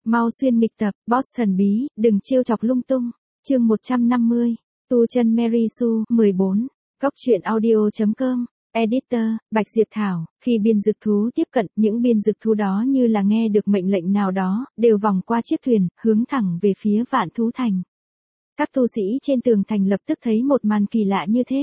Mau xuyên nghịch tập, boss thần bí, đừng trêu chọc lung tung. Chương 150. Tu chân Mary Sue 14. Góc truyện audio.com. Editor, Bạch Diệp Thảo. Khi biên dực thú tiếp cận, những biên dực thú đó như là nghe được mệnh lệnh nào đó, đều vòng qua chiếc thuyền, hướng thẳng về phía Vạn Thú Thành. Các tu sĩ trên tường thành lập tức thấy một màn kỳ lạ như thế.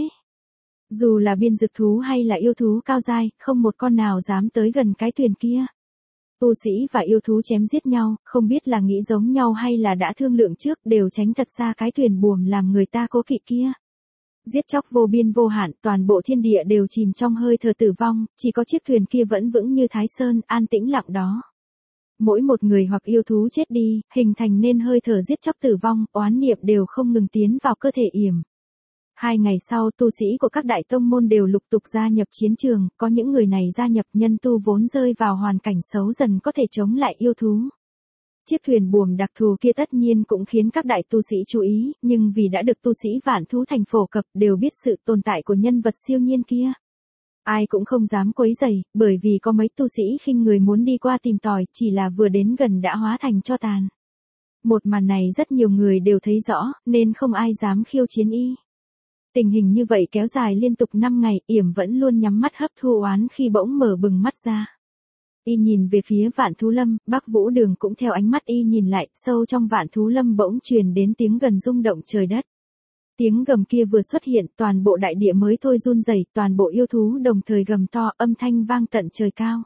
Dù là biên dực thú hay là yêu thú cao giai, không một con nào dám tới gần cái thuyền kia. Tu sĩ và yêu thú chém giết nhau, không biết là nghĩ giống nhau hay là đã thương lượng trước, đều tránh thật xa cái thuyền buồm làm người ta cố kỵ kia. Giết chóc vô biên vô hạn, toàn bộ thiên địa đều chìm trong hơi thở tử vong, chỉ có chiếc thuyền kia vẫn vững như Thái Sơn, an tĩnh lặng đó. Mỗi một người hoặc yêu thú chết đi, hình thành nên hơi thở giết chóc tử vong, oán niệm đều không ngừng tiến vào cơ thể yểm. 2 ngày sau, tu sĩ của các đại tông môn đều lục tục gia nhập chiến trường, có những người này gia nhập nhân tu vốn rơi vào hoàn cảnh xấu dần có thể chống lại yêu thú. Chiếc thuyền buồm đặc thù kia tất nhiên cũng khiến các đại tu sĩ chú ý, nhưng vì đã được tu sĩ Vạn Thú Thành phổ cập đều biết sự tồn tại của nhân vật siêu nhiên kia. Ai cũng không dám quấy rầy, bởi vì có mấy tu sĩ khinh người muốn đi qua tìm tòi, chỉ là vừa đến gần đã hóa thành tro tàn. Một màn này rất nhiều người đều thấy rõ, nên không ai dám khiêu chiến y. Tình hình như vậy kéo dài liên tục 5 ngày, yểm vẫn luôn nhắm mắt hấp thu oán khi bỗng mở bừng mắt ra. Y nhìn về phía Vạn Thú Lâm, Bắc Vũ Đường cũng theo ánh mắt y nhìn lại, sâu trong Vạn Thú Lâm bỗng truyền đến tiếng gần rung động trời đất. Tiếng gầm kia vừa xuất hiện, toàn bộ đại địa mới thôi run rẩy, toàn bộ yêu thú đồng thời gầm to, âm thanh vang tận trời cao.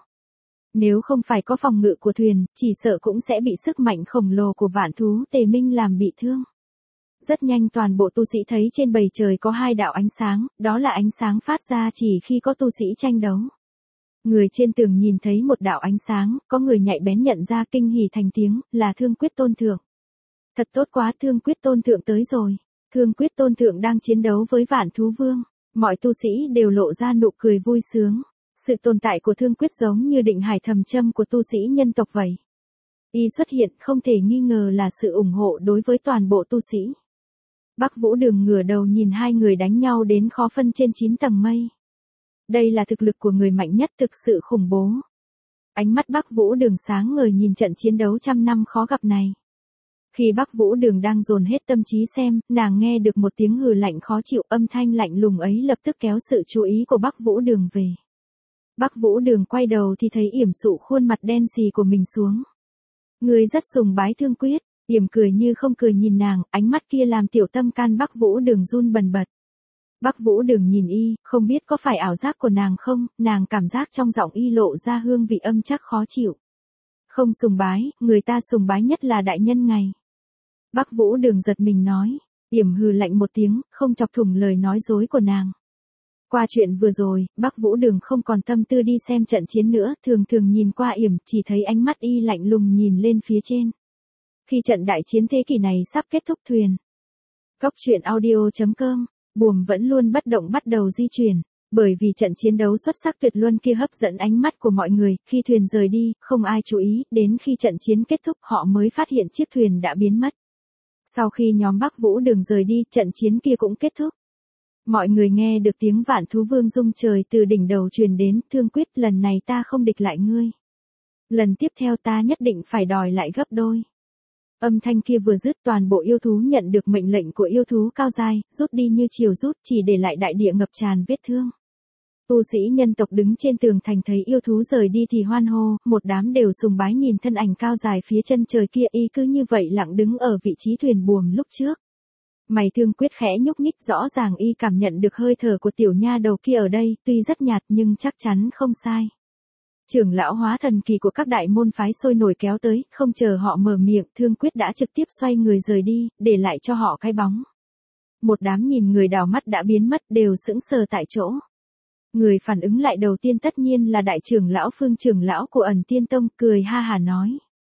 Nếu không phải có phòng ngự của thuyền, chỉ sợ cũng sẽ bị sức mạnh khổng lồ của Vạn Thú Tề Minh làm bị thương. Rất nhanh toàn bộ tu sĩ thấy trên bầu trời có 2 đạo ánh sáng, đó là ánh sáng phát ra chỉ khi có tu sĩ tranh đấu. Người trên tường nhìn thấy một đạo ánh sáng, có người nhạy bén nhận ra kinh hỉ thành tiếng, là Thương Quyết Tôn Thượng. Thật tốt quá, Thương Quyết Tôn Thượng tới rồi. Thương Quyết Tôn Thượng đang chiến đấu với Vạn Thú Vương. Mọi tu sĩ đều lộ ra nụ cười vui sướng. Sự tồn tại của Thương Quyết giống như định hải thầm châm của tu sĩ nhân tộc vậy. Y xuất hiện không thể nghi ngờ là sự ủng hộ đối với toàn bộ tu sĩ. Bắc Vũ Đường ngửa đầu nhìn 2 người đánh nhau đến khó phân trên 9 tầng mây. Đây là thực lực của người mạnh nhất, thực sự khủng bố. Ánh mắt Bắc Vũ Đường sáng ngời nhìn trận chiến đấu trăm năm khó gặp này. Khi Bắc Vũ Đường đang dồn hết tâm trí xem, nàng nghe được một tiếng hừ lạnh khó chịu, âm thanh lạnh lùng ấy lập tức kéo sự chú ý của Bắc Vũ Đường về. Bắc Vũ Đường quay đầu thì thấy yểm sụ khuôn mặt đen xì của mình xuống. Người rất sùng bái Thương Quyết. Yểm cười như không cười nhìn nàng, ánh mắt kia làm tiểu tâm can Bắc Vũ Đường run bần bật. Bắc Vũ Đường nhìn y, không biết có phải ảo giác của nàng không, nàng cảm giác trong giọng y lộ ra hương vị âm chắc khó chịu. Không sùng bái, người ta sùng bái nhất là đại nhân ngày. Bắc Vũ Đường giật mình nói, Yểm hừ lạnh một tiếng, không chọc thủng lời nói dối của nàng. Qua chuyện vừa rồi, Bắc Vũ Đường không còn tâm tư đi xem trận chiến nữa, thường thường nhìn qua Yểm, chỉ thấy ánh mắt y lạnh lùng nhìn lên phía trên. Khi trận đại chiến thế kỷ này sắp kết thúc thuyền. Góc truyện audio.com, buồm vẫn luôn bất động bắt đầu di chuyển, bởi vì trận chiến đấu xuất sắc tuyệt luân kia hấp dẫn ánh mắt của mọi người, khi thuyền rời đi, không ai chú ý, đến khi trận chiến kết thúc họ mới phát hiện chiếc thuyền đã biến mất. Sau khi nhóm Bắc Vũ Đường rời đi, trận chiến kia cũng kết thúc. Mọi người nghe được tiếng Vạn Thú Vương rung trời từ đỉnh đầu truyền đến, Thương Quyết, lần này ta không địch lại ngươi. Lần tiếp theo ta nhất định phải đòi lại gấp đôi. Âm thanh kia vừa dứt, toàn bộ yêu thú nhận được mệnh lệnh của yêu thú cao giai, rút đi như chiều rút, chỉ để lại đại địa ngập tràn vết thương. Tu sĩ nhân tộc đứng trên tường thành thấy yêu thú rời đi thì hoan hô, một đám đều sùng bái nhìn thân ảnh cao dài phía chân trời kia, y cứ như vậy lặng đứng ở vị trí thuyền buồm lúc trước. Mày Thương Quyết khẽ nhúc nhích, rõ ràng y cảm nhận được hơi thở của tiểu nha đầu kia ở đây, tuy rất nhạt nhưng chắc chắn không sai. Trưởng lão hóa thần kỳ của các đại môn phái sôi nổi kéo tới, không chờ họ mở miệng, Thương Quyết đã trực tiếp xoay người rời đi, để lại cho họ cái bóng. Một đám nhìn người đảo mắt đã biến mất, đều sững sờ tại chỗ. Người phản ứng lại đầu tiên tất nhiên là đại trưởng lão Phương trưởng lão của Ẩn Tiên Tông, cười ha hà nói.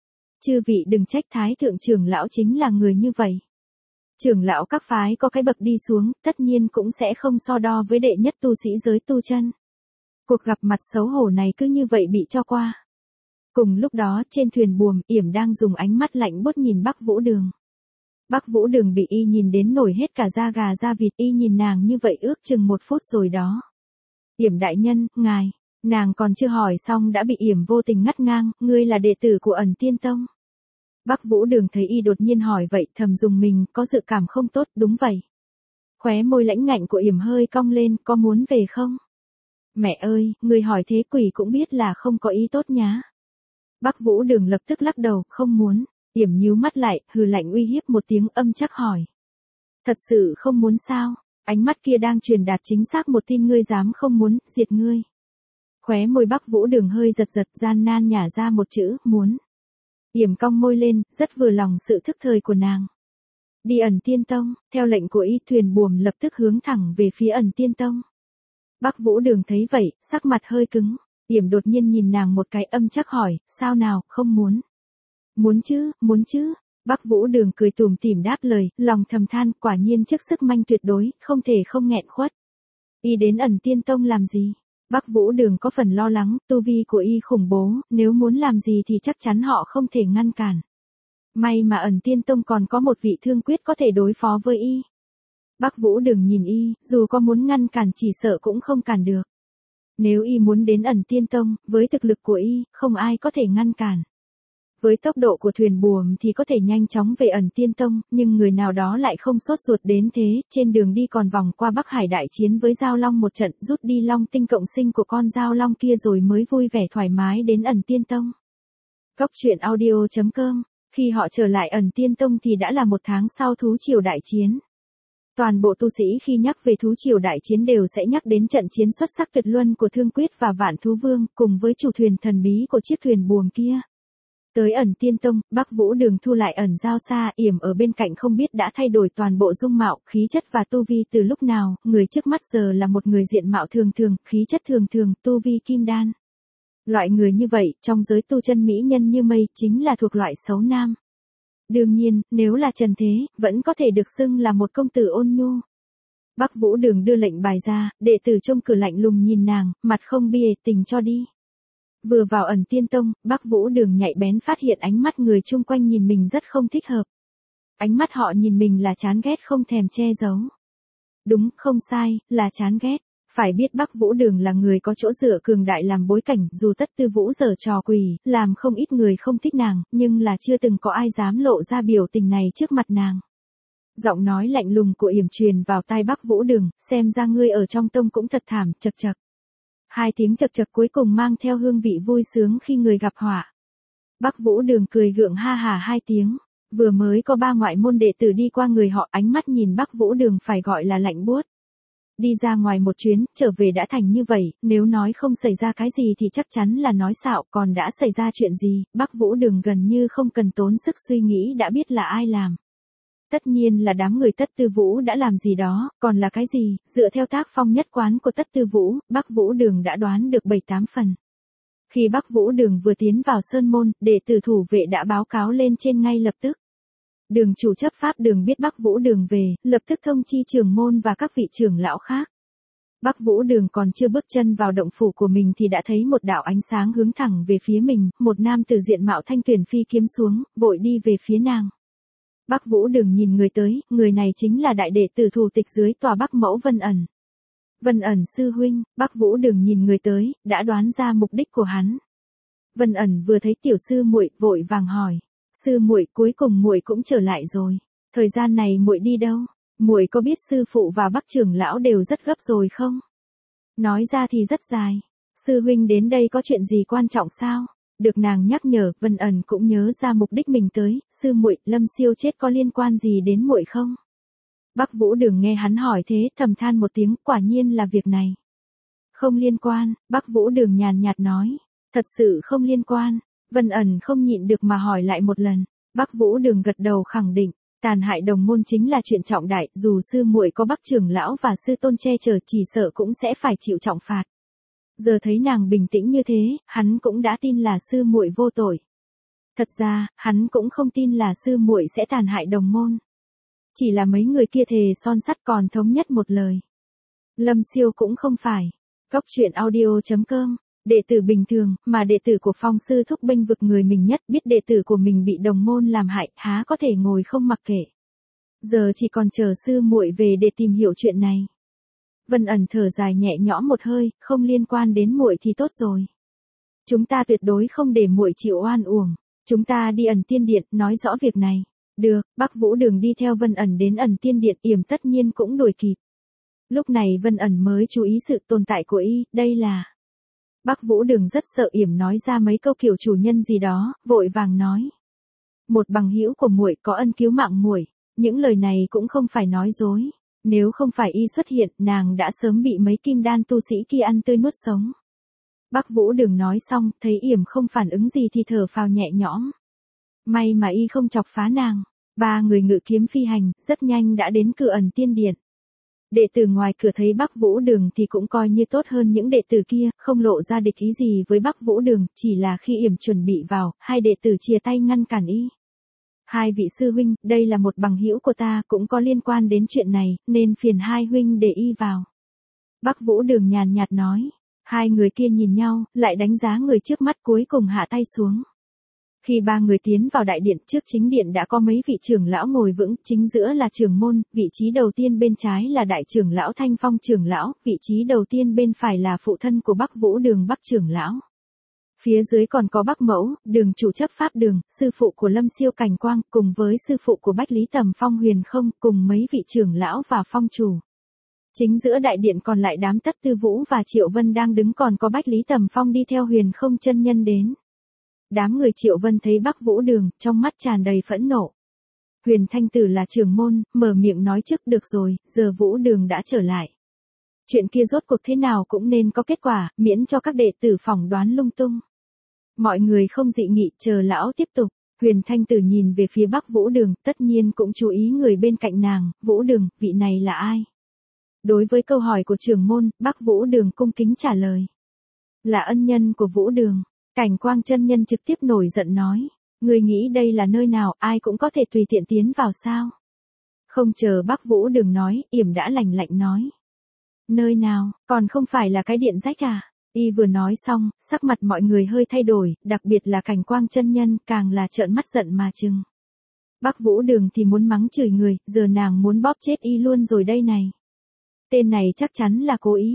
Chư vị đừng trách, Thái thượng trưởng lão chính là người như vậy. Trưởng lão các phái có cái bậc đi xuống, tất nhiên cũng sẽ không so đo với đệ nhất tu sĩ giới tu chân. Cuộc gặp mặt xấu hổ này cứ như vậy bị cho qua. Cùng lúc đó, trên thuyền buồm, Yểm đang dùng ánh mắt lạnh buốt nhìn Bắc Vũ Đường. Bắc Vũ Đường bị y nhìn đến nổi hết cả da gà da vịt, y nhìn nàng như vậy ước chừng 1 phút rồi đó. Yểm đại nhân, ngài, nàng còn chưa hỏi xong đã bị Yểm vô tình ngắt ngang, ngươi là đệ tử của Ẩn Tiên Tông. Bắc Vũ Đường thấy y đột nhiên hỏi vậy, thầm dùng mình, có dự cảm không tốt, đúng vậy. Khóe môi lãnh ngạnh của Yểm hơi cong lên, có muốn về không? Mẹ ơi, người hỏi thế quỷ cũng biết là không có ý tốt nhá. Bắc Vũ Đường lập tức lắc đầu, không muốn. Yểm nhíu mắt lại, hừ lạnh uy hiếp một tiếng âm chắc hỏi. Thật sự không muốn sao? Ánh mắt kia đang truyền đạt chính xác một tin ngươi dám không muốn, diệt ngươi. Khóe môi Bắc Vũ Đường hơi giật giật, gian nan nhả ra một chữ, muốn. Yểm cong môi lên, rất vừa lòng sự thức thời của nàng. Đi Ẩn Tiên Tông, theo lệnh của y, thuyền buồm lập tức hướng thẳng về phía Ẩn Tiên Tông. Bắc Vũ Đường thấy vậy, sắc mặt hơi cứng. Yểm đột nhiên nhìn nàng một cái âm chắc hỏi, sao nào, không muốn. Muốn chứ. Bắc Vũ Đường cười tủm tỉm đáp lời, lòng thầm than, quả nhiên trước sức manh tuyệt đối, không thể không nghẹn khuất. Y đến Ẩn Tiên Tông làm gì? Bắc Vũ Đường có phần lo lắng, tu vi của y khủng bố, nếu muốn làm gì thì chắc chắn họ không thể ngăn cản. May mà Ẩn Tiên Tông còn có một vị thương quyết có thể đối phó với y. Bắc Vũ Đường nhìn y, dù có muốn ngăn cản chỉ sợ cũng không cản được. Nếu y muốn đến Ẩn Tiên Tông, với thực lực của y, không ai có thể ngăn cản. Với tốc độ của thuyền buồm thì có thể nhanh chóng về Ẩn Tiên Tông, nhưng người nào đó lại không sốt ruột đến thế, trên đường đi còn vòng qua Bắc Hải đại chiến với Giao Long một trận, rút đi Long tinh cộng sinh của con Giao Long kia rồi mới vui vẻ thoải mái đến Ẩn Tiên Tông. Cốc truyện audio.com, khi họ trở lại Ẩn Tiên Tông thì đã là một tháng sau thú triều đại chiến. Toàn bộ tu sĩ khi nhắc về thú triều đại chiến đều sẽ nhắc đến trận chiến xuất sắc tuyệt luân của Thương Quyết và Vạn Thú Vương, cùng với chủ thuyền thần bí của chiếc thuyền buồm kia. Tới Ẩn Tiên Tông, Bắc Vũ Đường thu lại ẩn giao xa, Yểm ở bên cạnh không biết đã thay đổi toàn bộ dung mạo, khí chất và tu vi từ lúc nào, người trước mắt giờ là một người diện mạo thường thường, khí chất thường thường, tu vi kim đan. Loại người như vậy, trong giới tu chân mỹ nhân như mây, chính là thuộc loại xấu nam. Đương nhiên, nếu là trần thế, vẫn có thể được xưng là một công tử ôn nhu. Bắc Vũ Đường đưa lệnh bài ra, đệ tử trông cửa lạnh lùng nhìn nàng, mặt không bìa tình cho đi. Vừa vào Ẩn Tiên Tông, Bắc Vũ Đường nhạy bén phát hiện ánh mắt người chung quanh nhìn mình rất không thích hợp. Ánh mắt họ nhìn mình là chán ghét không thèm che giấu. Đúng, không sai, là chán ghét. Phải biết Bắc Vũ Đường là người có chỗ dựa cường đại làm bối cảnh, dù Tất Tư Vũ giở trò quỷ, làm không ít người không thích nàng, nhưng là chưa từng có ai dám lộ ra biểu tình này trước mặt nàng. Giọng nói lạnh lùng của Yểm truyền vào tai Bắc Vũ Đường, xem ra ngươi ở trong tông cũng thật thảm, chật chật. Hai tiếng chật chật cuối cùng mang theo hương vị vui sướng khi người gặp họa. Bắc Vũ Đường cười gượng ha hà hai tiếng, vừa mới có 3 ngoại môn đệ tử đi qua người họ, ánh mắt nhìn Bắc Vũ Đường phải gọi là lạnh buốt. Đi ra ngoài một chuyến, trở về đã thành như vậy, nếu nói không xảy ra cái gì thì chắc chắn là nói xạo, còn đã xảy ra chuyện gì, Bắc Vũ Đường gần như không cần tốn sức suy nghĩ đã biết là ai làm. Tất nhiên là đám người Tất Tư Vũ đã làm gì đó, còn là cái gì, dựa theo tác phong nhất quán của Tất Tư Vũ, Bắc Vũ Đường đã đoán được 7-8 phần. Khi Bắc Vũ Đường vừa tiến vào sơn môn, đệ tử thủ vệ đã báo cáo lên trên ngay lập tức. Đường chủ chấp pháp đường biết Bắc Vũ Đường về, lập tức thông chi trưởng môn và các vị trưởng lão khác. Bắc Vũ Đường còn chưa bước chân vào động phủ của mình thì đã thấy một đạo ánh sáng hướng thẳng về phía mình, một nam tử diện mạo thanh tuyển phi kiếm xuống, vội đi về phía nàng. Bắc Vũ Đường nhìn người tới, người này chính là đại đệ tử thủ tịch dưới tòa Bắc Mẫu Vân Ẩn. Vân Ẩn sư huynh, Bắc Vũ Đường nhìn người tới, đã đoán ra mục đích của hắn. Vân Ẩn vừa thấy tiểu sư muội, vội vàng hỏi, sư muội, cuối cùng muội cũng trở lại rồi. Thời gian này muội đi đâu? Muội có biết sư phụ và Bắc trưởng lão đều rất gấp rồi không? Nói ra thì rất dài. Sư huynh đến đây có chuyện gì quan trọng sao? Được nàng nhắc nhở, Vân Ẩn cũng nhớ ra mục đích mình tới, sư muội, Lâm Siêu chết có liên quan gì đến muội không? Bắc Vũ Đường nghe hắn hỏi thế, thầm than một tiếng, quả nhiên là việc này. Không liên quan, Bắc Vũ Đường nhàn nhạt nói, thật sự không liên quan. Vân Ẩn không nhịn được mà hỏi lại một lần. Bắc Vũ Đường gật đầu khẳng định, tàn hại đồng môn chính là chuyện trọng đại, dù sư muội có Bắc trưởng lão và sư tôn che chở chỉ sợ cũng sẽ phải chịu trọng phạt. Giờ thấy nàng bình tĩnh như thế, hắn cũng đã tin là sư muội vô tội. Thật ra, hắn cũng không tin là sư muội sẽ tàn hại đồng môn. Chỉ là mấy người kia thề son sắt còn thống nhất một lời. Lâm Siêu cũng không phải. Cốc truyện audio.com, đệ tử bình thường, mà đệ tử của Phong sư thúc bênh vực người mình nhất, biết đệ tử của mình bị đồng môn làm hại, há có thể ngồi không mặc kệ. Giờ chỉ còn chờ sư muội về để tìm hiểu chuyện này. Vân Ẩn thở dài nhẹ nhõm một hơi, không liên quan đến muội thì tốt rồi. Chúng ta tuyệt đối không để muội chịu oan uổng. Chúng ta đi Ẩn Tiên Điện, nói rõ việc này. Được, Bắc Vũ Đường đi theo Vân Ẩn đến Ẩn Tiên Điện, Yểm tất nhiên cũng đuổi kịp. Lúc này Vân Ẩn mới chú ý sự tồn tại của y, đây là... Bắc Vũ Đường rất sợ Yểm nói ra mấy câu kiểu chủ nhân gì đó, vội vàng nói. Một bằng hữu của muội có ân cứu mạng muội, những lời này cũng không phải nói dối. Nếu không phải y xuất hiện, nàng đã sớm bị mấy kim đan tu sĩ kia ăn tươi nuốt sống. Bắc Vũ Đường nói xong, thấy Yểm không phản ứng gì thì thở phào nhẹ nhõm. May mà y không chọc phá nàng. Ba người ngự kiếm phi hành, rất nhanh đã đến cửa Ẩn Tiên Điện. Đệ tử ngoài cửa thấy Bắc Vũ Đường thì cũng coi như tốt hơn những đệ tử kia, không lộ ra địch ý gì với Bắc Vũ Đường, chỉ là khi Yểm chuẩn bị vào, hai đệ tử chìa tay ngăn cản y. Hai vị sư huynh, đây là một bằng hữu của ta, cũng có liên quan đến chuyện này, nên phiền hai huynh để y vào. Bắc Vũ Đường nhàn nhạt nói. Hai người kia nhìn nhau, lại đánh giá người trước mắt, cuối cùng hạ tay xuống. Khi ba người tiến vào đại điện, trước chính điện đã có mấy vị trưởng lão ngồi vững, chính giữa là trưởng môn, vị trí đầu tiên bên trái là đại trưởng lão Thanh Phong trưởng lão, vị trí đầu tiên bên phải là phụ thân của Bắc Vũ Đường Bắc trưởng lão. Phía dưới còn có Bắc Mẫu, Đường chủ chấp pháp đường, sư phụ của Lâm Siêu Cảnh Quang, cùng với sư phụ của Bách Lý Tầm Phong Huyền Không, cùng mấy vị trưởng lão và phong chủ. Chính giữa đại điện còn lại đám Tất Tư Vũ và Triệu Vân đang đứng, còn có Bách Lý Tầm Phong đi theo Huyền Không chân nhân đến. Đám người Triệu Vân thấy Bắc Vũ Đường, trong mắt tràn đầy phẫn nộ. Huyền Thanh Tử là trưởng môn, mở miệng nói trước, được rồi, giờ Vũ Đường đã trở lại. Chuyện kia rốt cuộc thế nào cũng nên có kết quả, miễn cho các đệ tử phỏng đoán lung tung. Mọi người không dị nghị, chờ lão tiếp tục. Huyền Thanh Tử nhìn về phía Bắc Vũ Đường, tất nhiên cũng chú ý người bên cạnh nàng. Vũ Đường, vị này là ai? Đối với câu hỏi của trưởng môn, Bắc Vũ Đường cung kính trả lời. Là ân nhân của Vũ Đường. Cảnh Quang chân nhân trực tiếp nổi giận nói. Người nghĩ đây là nơi nào, ai cũng có thể tùy tiện tiến vào sao? Không chờ Bắc Vũ Đường nói, Yểm đã lạnh lạnh nói. Nơi nào, còn không phải là cái điện rách à? Y vừa nói xong, sắc mặt mọi người hơi thay đổi, đặc biệt là Cảnh Quang chân nhân, càng là trợn mắt giận mà trừng. Bắc Vũ Đường thì muốn mắng chửi người, giờ nàng muốn bóp chết y luôn rồi đây này. Tên này chắc chắn là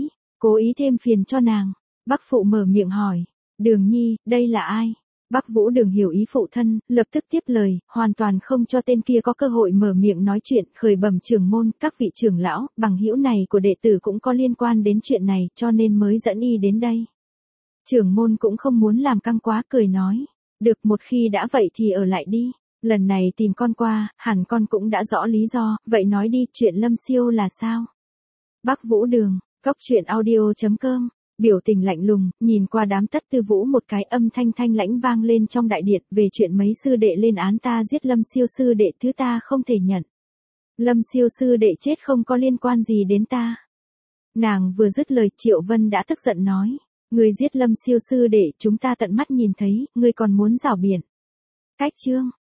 cố ý thêm phiền cho nàng. Bắc phụ mở miệng hỏi. Đường nhi, đây là ai? Bắc Vũ Đường hiểu ý phụ thân, lập tức tiếp lời, hoàn toàn không cho tên kia có cơ hội mở miệng nói chuyện, khởi bẩm trưởng môn, các vị trưởng lão, bằng hữu này của đệ tử cũng có liên quan đến chuyện này, cho nên mới dẫn y đến đây. Trưởng môn cũng không muốn làm căng quá, cười nói, được, một khi đã vậy thì ở lại đi, lần này tìm con qua, hẳn con cũng đã rõ lý do, vậy nói đi, chuyện Lâm Siêu là sao? Bắc Vũ Đường, Cốc Truyện Audio.com. Biểu tình lạnh lùng, nhìn qua đám Tất Tư Vũ một cái, âm thanh thanh lãnh vang lên trong đại điện, về chuyện mấy sư đệ lên án ta giết Lâm Siêu sư đệ, thứ ta không thể nhận. Lâm Siêu sư đệ chết không có liên quan gì đến ta. Nàng vừa dứt lời, Triệu Vân đã tức giận nói, người giết Lâm Siêu sư đệ, chúng ta tận mắt nhìn thấy, ngươi còn muốn rảo biện. Cách chương